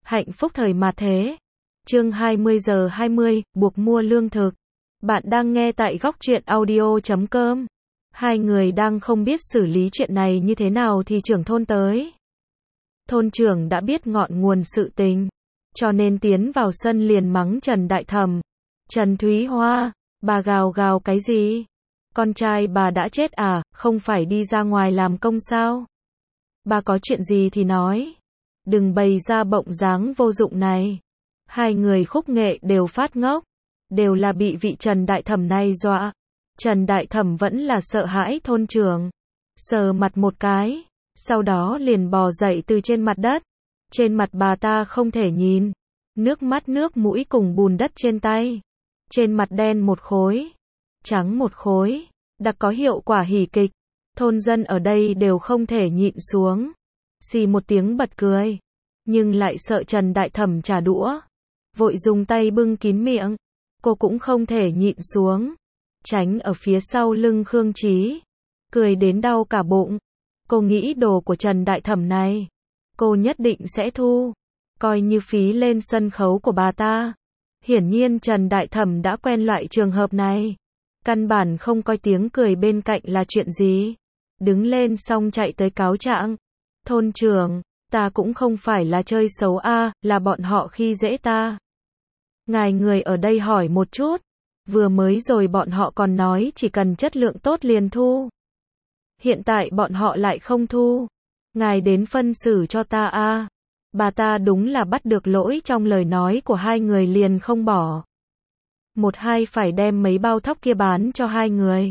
Hạnh phúc thời mạt thế. Chương 20:20, buộc mua lương thực. Bạn đang nghe tại góc truyện audio.com. Hai người đang không biết xử lý chuyện này như thế nào thì trưởng thôn tới. Thôn trưởng đã biết ngọn nguồn sự tình, cho nên tiến vào sân liền mắng Trần Đại Thẩm. Trần Thúy Hoa, bà gào gào cái gì? Con trai bà đã chết à, không phải đi ra ngoài làm công sao? Bà có chuyện gì thì nói. Đừng bày ra bộng dáng vô dụng này. Hai người khúc nghệ đều phát ngốc. Đều là bị vị Trần Đại Thẩm này dọa. Trần Đại Thẩm vẫn là sợ hãi thôn trưởng. Sờ mặt một cái. Sau đó liền bò dậy từ trên mặt đất. Trên mặt bà ta không thể nhìn. Nước mắt nước mũi cùng bùn đất trên tay. Trên mặt đen một khối. Trắng một khối. Đặc có hiệu quả hỉ kịch. Thôn dân ở đây đều không thể nhịn xuống. Xì một tiếng bật cười. Nhưng lại sợ Trần Đại Thẩm trả đũa. Vội dùng tay bưng kín miệng. Cô cũng không thể nhịn xuống. Tránh ở phía sau lưng Khương Chí. Cười đến đau cả bụng. Cô nghĩ đồ của Trần Đại Thẩm này. Cô nhất định sẽ thu. Coi như phí lên sân khấu của bà ta. Hiển nhiên Trần Đại Thẩm đã quen loại trường hợp này. Căn bản không coi tiếng cười bên cạnh là chuyện gì. Đứng lên xong chạy tới cáo trạng. Thôn trưởng, ta cũng không phải là chơi xấu a, là bọn họ khi dễ ta. Ngài người ở đây hỏi một chút. Vừa mới rồi bọn họ còn nói chỉ cần chất lượng tốt liền thu. Hiện tại bọn họ lại không thu. Ngài đến phân xử cho ta a. Bà ta đúng là bắt được lỗi trong lời nói của hai người liền không bỏ. Một hai phải đem mấy bao thóc kia bán cho hai người.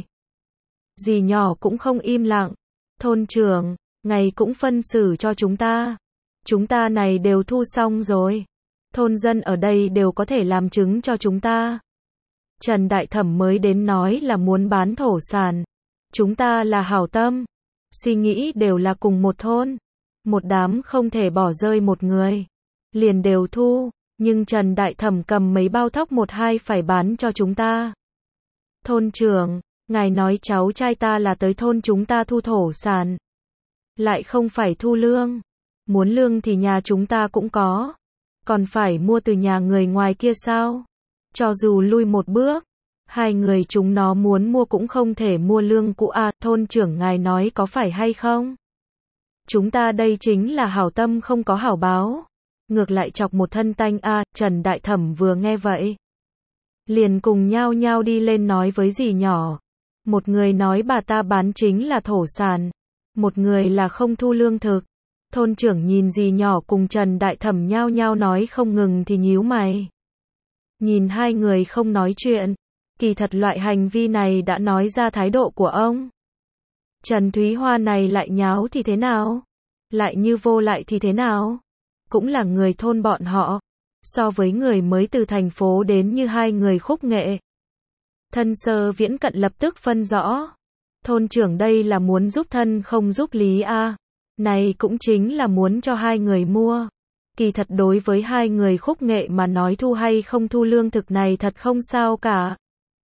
Dì nhỏ cũng không im lặng. Thôn trưởng, ngài cũng phân xử cho chúng ta. Chúng ta này đều thu xong rồi. Thôn dân ở đây đều có thể làm chứng cho chúng ta. Trần Đại Thẩm mới đến nói là muốn bán thổ sản. Chúng ta là hảo tâm. Suy nghĩ đều là cùng một thôn. Một đám không thể bỏ rơi một người. Liền đều thu. Nhưng Trần Đại Thẩm cầm mấy bao thóc một hai phải bán cho chúng ta. Thôn trưởng, ngài nói cháu trai ta là tới thôn chúng ta thu thổ sản. Lại không phải thu lương. Muốn lương thì nhà chúng ta cũng có. Còn phải mua từ nhà người ngoài kia sao? Cho dù lui một bước, hai người chúng nó muốn mua cũng không thể mua lương cũ à, thôn trưởng ngài nói có phải hay không? Chúng ta đây chính là hảo tâm không có hảo báo. Ngược lại chọc một thân tanh a. Trần Đại Thẩm vừa nghe vậy. Liền cùng nhau nhau đi lên nói với dì nhỏ. Một người nói bà ta bán chính là thổ sản. Một người là không thu lương thực. Thôn trưởng nhìn dì nhỏ cùng Trần Đại Thẩm nhau nhau nói không ngừng thì nhíu mày. Nhìn hai người không nói chuyện. Kỳ thật loại hành vi này đã nói ra thái độ của ông. Trần Thúy Hoa này lại nháo thì thế nào? Lại như vô lại thì thế nào? Cũng là người thôn bọn họ. So với người mới từ thành phố đến như hai người khúc nghệ. Thân sơ viễn cận lập tức phân rõ. Thôn trưởng đây là muốn giúp thân không giúp lý a. Này cũng chính là muốn cho hai người mua. Kỳ thật đối với hai người khúc nghệ mà nói thu hay không thu lương thực này thật không sao cả.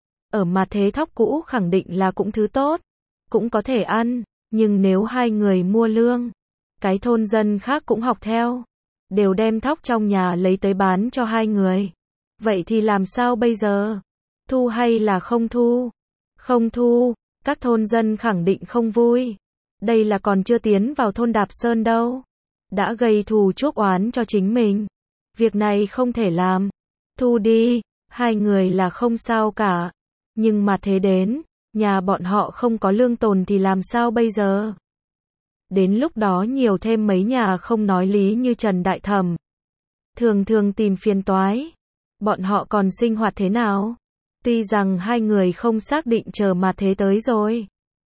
Ở mặt thế thóc cũ khẳng định là cũng thứ tốt. Cũng có thể ăn. Nhưng nếu hai người mua lương, cái thôn dân khác cũng học theo. Đều đem thóc trong nhà lấy tới bán cho hai người. Vậy thì làm sao bây giờ? Thu hay là không thu? Không thu, các thôn dân khẳng định không vui. Đây là còn chưa tiến vào thôn Đạp Sơn đâu. Đã gây thù chuốc oán cho chính mình. Việc này không thể làm. Thu đi, hai người là không sao cả. Nhưng mà thế đến, nhà bọn họ không có lương tồn thì làm sao bây giờ? Đến lúc đó nhiều thêm mấy nhà không nói lý như Trần Đại Thẩm. Thường thường tìm phiền toái. Bọn họ còn sinh hoạt thế nào? Tuy rằng hai người không xác định chờ mà thế tới rồi.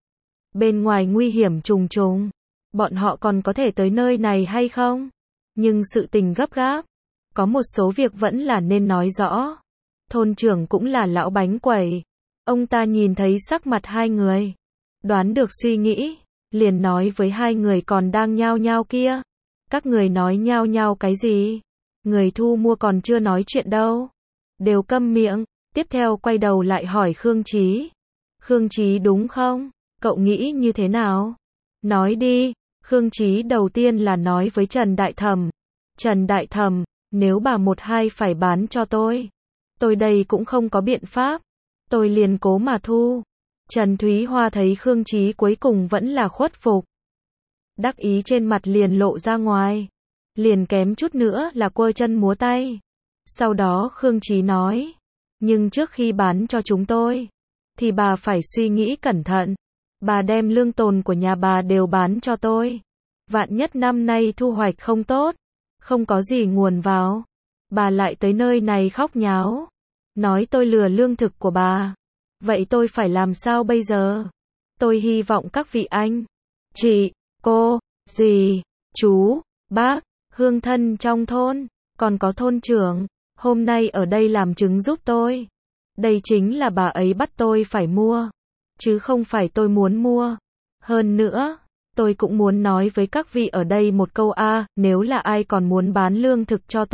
Bên ngoài nguy hiểm trùng trùng. Bọn họ còn có thể tới nơi này hay không? Nhưng sự tình gấp gáp. Có một số việc vẫn là nên nói rõ. Thôn trưởng cũng là lão bánh quẩy. Ông ta nhìn thấy sắc mặt hai người. Đoán được suy nghĩ. Liền nói với hai người còn đang nhao nhao kia. Các người nói nhao nhao cái gì? Người thu mua còn chưa nói chuyện đâu. Đều câm miệng. Tiếp theo quay đầu lại hỏi Khương Chí. Khương Chí đúng không? Cậu nghĩ như thế nào? Nói đi. Khương Chí đầu tiên là nói với Trần Đại Thẩm. Trần Đại Thẩm, Nếu bà một hai phải bán cho tôi đây cũng không có biện pháp. Tôi liền cố mà thu. Trần Thúy Hoa thấy Khương Chí cuối cùng vẫn là khuất phục. Đắc ý trên mặt liền lộ ra ngoài. Liền kém chút nữa là quơ chân múa tay. Sau đó Khương Chí nói. Nhưng trước khi bán cho chúng tôi, thì bà phải suy nghĩ cẩn thận. Bà đem lương tồn của nhà bà đều bán cho tôi. Vạn nhất năm nay thu hoạch không tốt, không có gì nguồn vào, bà lại tới nơi này khóc nháo, nói tôi lừa lương thực của bà. Vậy tôi phải làm sao bây giờ? Tôi hy vọng các vị anh, chị, cô, dì, chú, bác, hương thân trong thôn, còn có thôn trưởng, hôm nay ở đây làm chứng giúp tôi. Đây chính là bà ấy bắt tôi phải mua, chứ không phải tôi muốn mua. Hơn nữa, tôi cũng muốn nói với các vị ở đây một câu nếu là ai còn muốn bán lương thực cho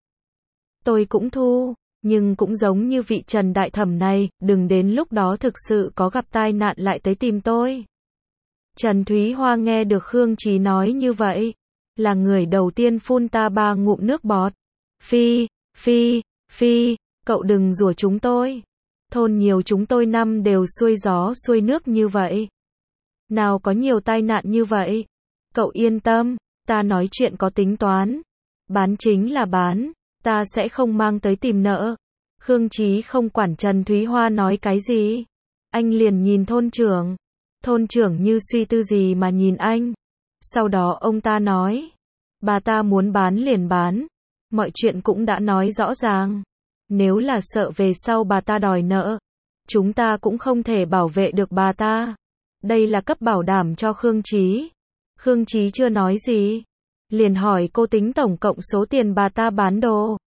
tôi cũng thu, nhưng cũng giống như vị Trần Đại Thẩm này, đừng đến lúc đó thực sự có gặp tai nạn lại tới tìm tôi. Trần Thúy Hoa nghe được Khương Chí nói như vậy, là người đầu tiên phun ta 3 ngụm nước bọt. Phi, phi, phi, cậu đừng rủa chúng tôi. Thôn nhiều chúng tôi năm đều xuôi gió xuôi nước như vậy. Nào có nhiều tai nạn như vậy. Cậu yên tâm, ta nói chuyện có tính toán. Bán chính là bán, ta sẽ không mang tới tìm nợ. Khương Chí không quản Trần Thúy Hoa nói cái gì. Anh liền nhìn thôn trưởng. Thôn trưởng như suy tư gì mà nhìn anh. Sau đó ông ta nói. Bà ta muốn bán liền bán. Mọi chuyện cũng đã nói rõ ràng. Nếu là sợ về sau bà ta đòi nợ, chúng ta cũng không thể bảo vệ được bà ta. Đây là cấp bảo đảm cho Khương Chí. Khương Chí chưa nói gì. Liền hỏi cô tính tổng cộng số tiền bà ta bán đồ.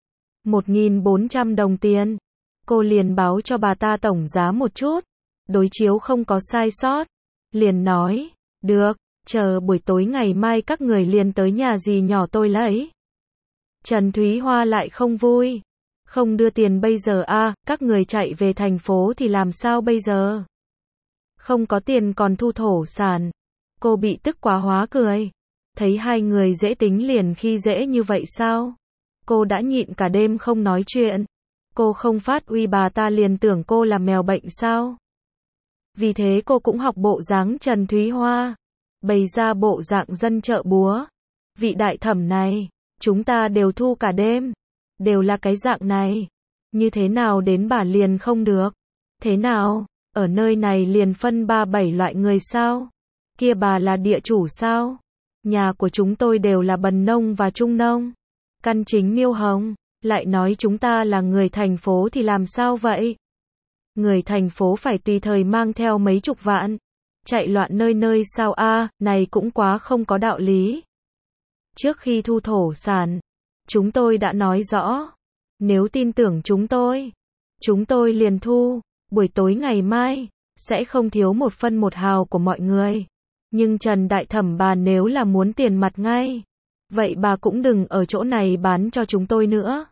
1.400 đồng tiền. Cô liền báo cho bà ta tổng giá một chút. Đối chiếu không có sai sót. Liền nói, được, chờ buổi tối ngày mai các người liền tới nhà dì nhỏ tôi lấy. Trần Thúy Hoa lại không vui. Không đưa tiền bây giờ các người chạy về thành phố thì làm sao bây giờ? Không có tiền còn thu thổ sản. Cô bị tức quá hóa cười. Thấy hai người dễ tính liền khi dễ như vậy sao? Cô đã nhịn cả đêm không nói chuyện. Cô không phát uy bà ta liền tưởng cô là mèo bệnh sao? Vì thế cô cũng học bộ dáng Trần Thúy Hoa. Bày ra bộ dạng dân chợ búa. Vị đại thẩm này, chúng ta đều thu cả đêm. Đều là cái dạng này. Như thế nào đến bà liền không được? Thế nào? Ở nơi này liền phân 3-7 loại người sao? Kia bà là địa chủ sao? Nhà của chúng tôi đều là bần nông và trung nông. Căn chính Miêu Hồng, lại nói chúng ta là người thành phố thì làm sao vậy? Người thành phố phải tùy thời mang theo mấy chục vạn. Chạy loạn nơi nơi sao này cũng quá không có đạo lý. Trước khi thu thổ sản, chúng tôi đã nói rõ. Nếu tin tưởng chúng tôi liền thu. Buổi tối ngày mai, sẽ không thiếu một phân một hào của mọi người. Nhưng Trần Đại Thẩm bà nếu là muốn tiền mặt ngay, vậy bà cũng đừng ở chỗ này bán cho chúng tôi nữa.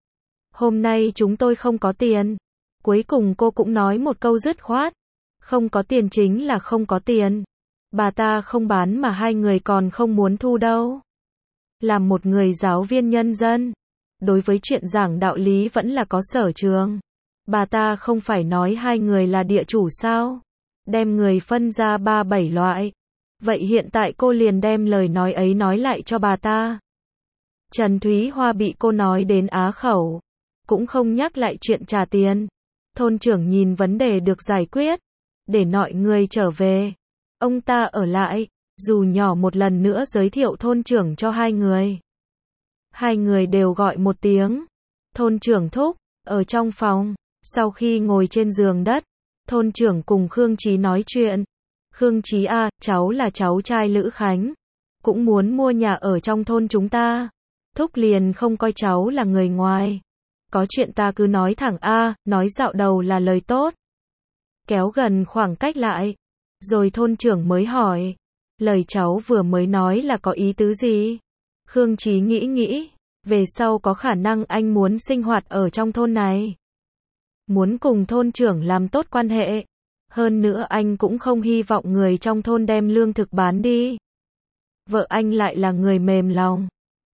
Hôm nay chúng tôi không có tiền. Cuối cùng cô cũng nói một câu dứt khoát. Không có tiền chính là không có tiền. Bà ta không bán mà hai người còn không muốn thu đâu. Làm một người giáo viên nhân dân, đối với chuyện giảng đạo lý vẫn là có sở trường. Bà ta không phải nói hai người là địa chủ sao? Đem người phân ra 3-7 loại. Vậy hiện tại cô liền đem lời nói ấy nói lại cho bà ta. Trần Thúy Hoa bị cô nói đến á khẩu. Cũng không nhắc lại chuyện trả tiền. Thôn trưởng nhìn vấn đề được giải quyết. Để mọi người trở về. Ông ta ở lại. Dù nhỏ một lần nữa giới thiệu thôn trưởng cho hai người. Hai người đều gọi một tiếng. Thôn trưởng thúc, ở trong phòng. Sau khi ngồi trên giường đất, thôn trưởng cùng Khương Chí nói chuyện. Khương Chí cháu là cháu trai Lữ Khánh. Cũng muốn mua nhà ở trong thôn chúng ta. Thúc liền không coi cháu là người ngoài. Có chuyện ta cứ nói thẳng nói dạo đầu là lời tốt. Kéo gần khoảng cách lại. Rồi thôn trưởng mới hỏi. Lời cháu vừa mới nói là có ý tứ gì? Khương Chí nghĩ. Về sau có khả năng anh muốn sinh hoạt ở trong thôn này. Muốn cùng thôn trưởng làm tốt quan hệ. Hơn nữa anh cũng không hy vọng người trong thôn đem lương thực bán đi. Vợ anh lại là người mềm lòng.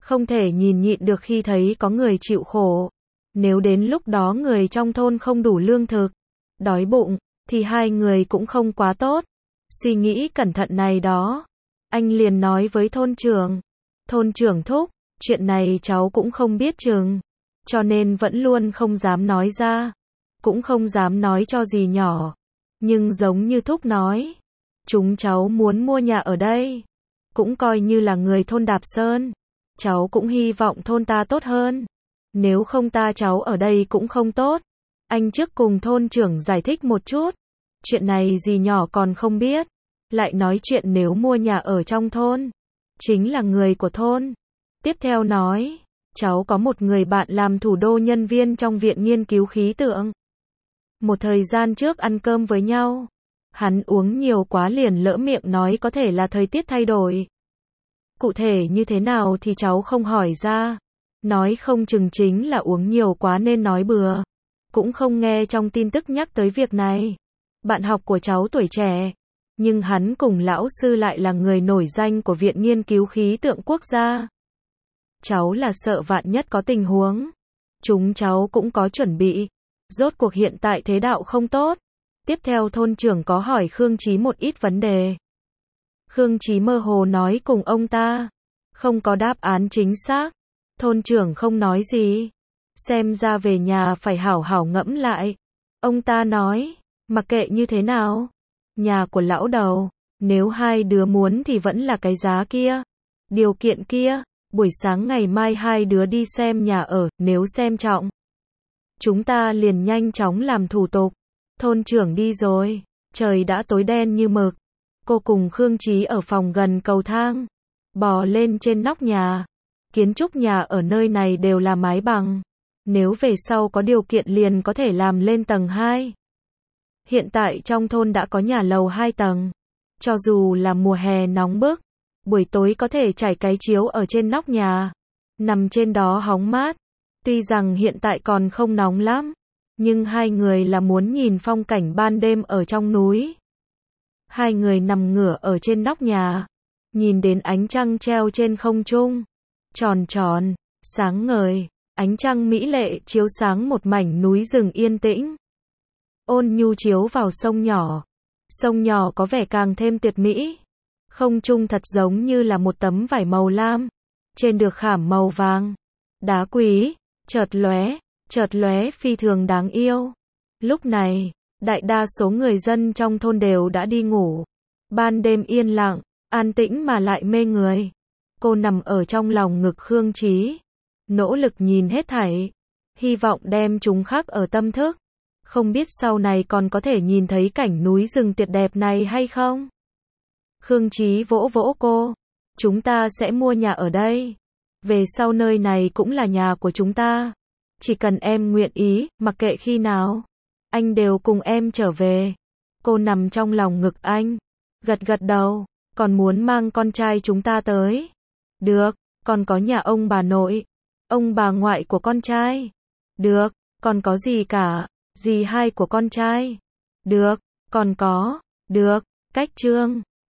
Không thể nhìn nhịn được khi thấy có người chịu khổ. Nếu đến lúc đó người trong thôn không đủ lương thực, đói bụng, thì hai người cũng không quá tốt. Suy nghĩ cẩn thận này đó, anh liền nói với thôn trưởng. Thôn trưởng thúc, chuyện này cháu cũng không biết chừng, cho nên vẫn luôn không dám nói ra, cũng không dám nói cho dì nhỏ. Nhưng giống như thúc nói, chúng cháu muốn mua nhà ở đây, cũng coi như là người thôn Đạp Sơn. Cháu cũng hy vọng thôn ta tốt hơn. Nếu không ta cháu ở đây cũng không tốt. Anh trước cùng thôn trưởng giải thích một chút. Chuyện này dì nhỏ còn không biết. Lại nói chuyện nếu mua nhà ở trong thôn, chính là người của thôn. Tiếp theo nói, cháu có một người bạn làm thủ đô nhân viên trong viện nghiên cứu khí tượng. Một thời gian trước ăn cơm với nhau, hắn uống nhiều quá liền lỡ miệng nói có thể là thời tiết thay đổi. Cụ thể như thế nào thì cháu không hỏi ra. Nói không chừng chính là uống nhiều quá nên nói bừa. Cũng không nghe trong tin tức nhắc tới việc này. Bạn học của cháu tuổi trẻ, nhưng hắn cùng lão sư lại là người nổi danh của Viện Nghiên cứu Khí tượng Quốc gia. Cháu là sợ vạn nhất có tình huống. Chúng cháu cũng có chuẩn bị. Rốt cuộc hiện tại thế đạo không tốt. Tiếp theo thôn trưởng có hỏi Khương Chí một ít vấn đề. Khương Chí mơ hồ nói cùng ông ta, không có đáp án chính xác. Thôn trưởng không nói gì. Xem ra về nhà phải hảo hảo ngẫm lại. Ông ta nói, mặc kệ như thế nào, nhà của lão đầu, nếu hai đứa muốn thì vẫn là cái giá kia, điều kiện kia. Buổi sáng ngày mai hai đứa đi xem nhà ở, nếu xem trọng, chúng ta liền nhanh chóng làm thủ tục. Thôn trưởng đi rồi, trời đã tối đen như mực. Cô cùng Khương Chí ở phòng gần cầu thang, bò lên trên nóc nhà. Kiến trúc nhà ở nơi này đều là mái bằng. Nếu về sau có điều kiện liền có thể làm lên tầng 2. Hiện tại trong thôn đã có nhà lầu 2 tầng. Cho dù là mùa hè nóng bức, buổi tối có thể trải cái chiếu ở trên nóc nhà, nằm trên đó hóng mát. Tuy rằng hiện tại còn không nóng lắm, nhưng hai người là muốn nhìn phong cảnh ban đêm ở trong núi. Hai người nằm ngửa ở trên nóc nhà, nhìn đến ánh trăng treo trên không trung, tròn tròn, sáng ngời, ánh trăng mỹ lệ chiếu sáng một mảnh núi rừng yên tĩnh. Ôn nhu chiếu vào sông nhỏ có vẻ càng thêm tuyệt mỹ. Không trung thật giống như là một tấm vải màu lam, trên được khảm màu vàng. Đá quý, chợt lóe phi thường đáng yêu. Lúc này, đại đa số người dân trong thôn đều đã đi ngủ. Ban đêm yên lặng, an tĩnh mà lại mê người. Cô nằm ở trong lòng ngực Khương Chí, nỗ lực nhìn hết thảy, hy vọng đem chúng khắc ở tâm thức. Không biết sau này còn có thể nhìn thấy cảnh núi rừng tuyệt đẹp này hay không? Khương Chí vỗ vỗ cô, chúng ta sẽ mua nhà ở đây. Về sau nơi này cũng là nhà của chúng ta. Chỉ cần em nguyện ý, mặc kệ khi nào, anh đều cùng em trở về. Cô nằm trong lòng ngực anh, gật gật đầu, còn muốn mang con trai chúng ta tới. Được, còn có nhà ông bà nội, ông bà ngoại của con trai. Được, còn có gì cả, dì hai của con trai. Được, còn có, được, cách Trương.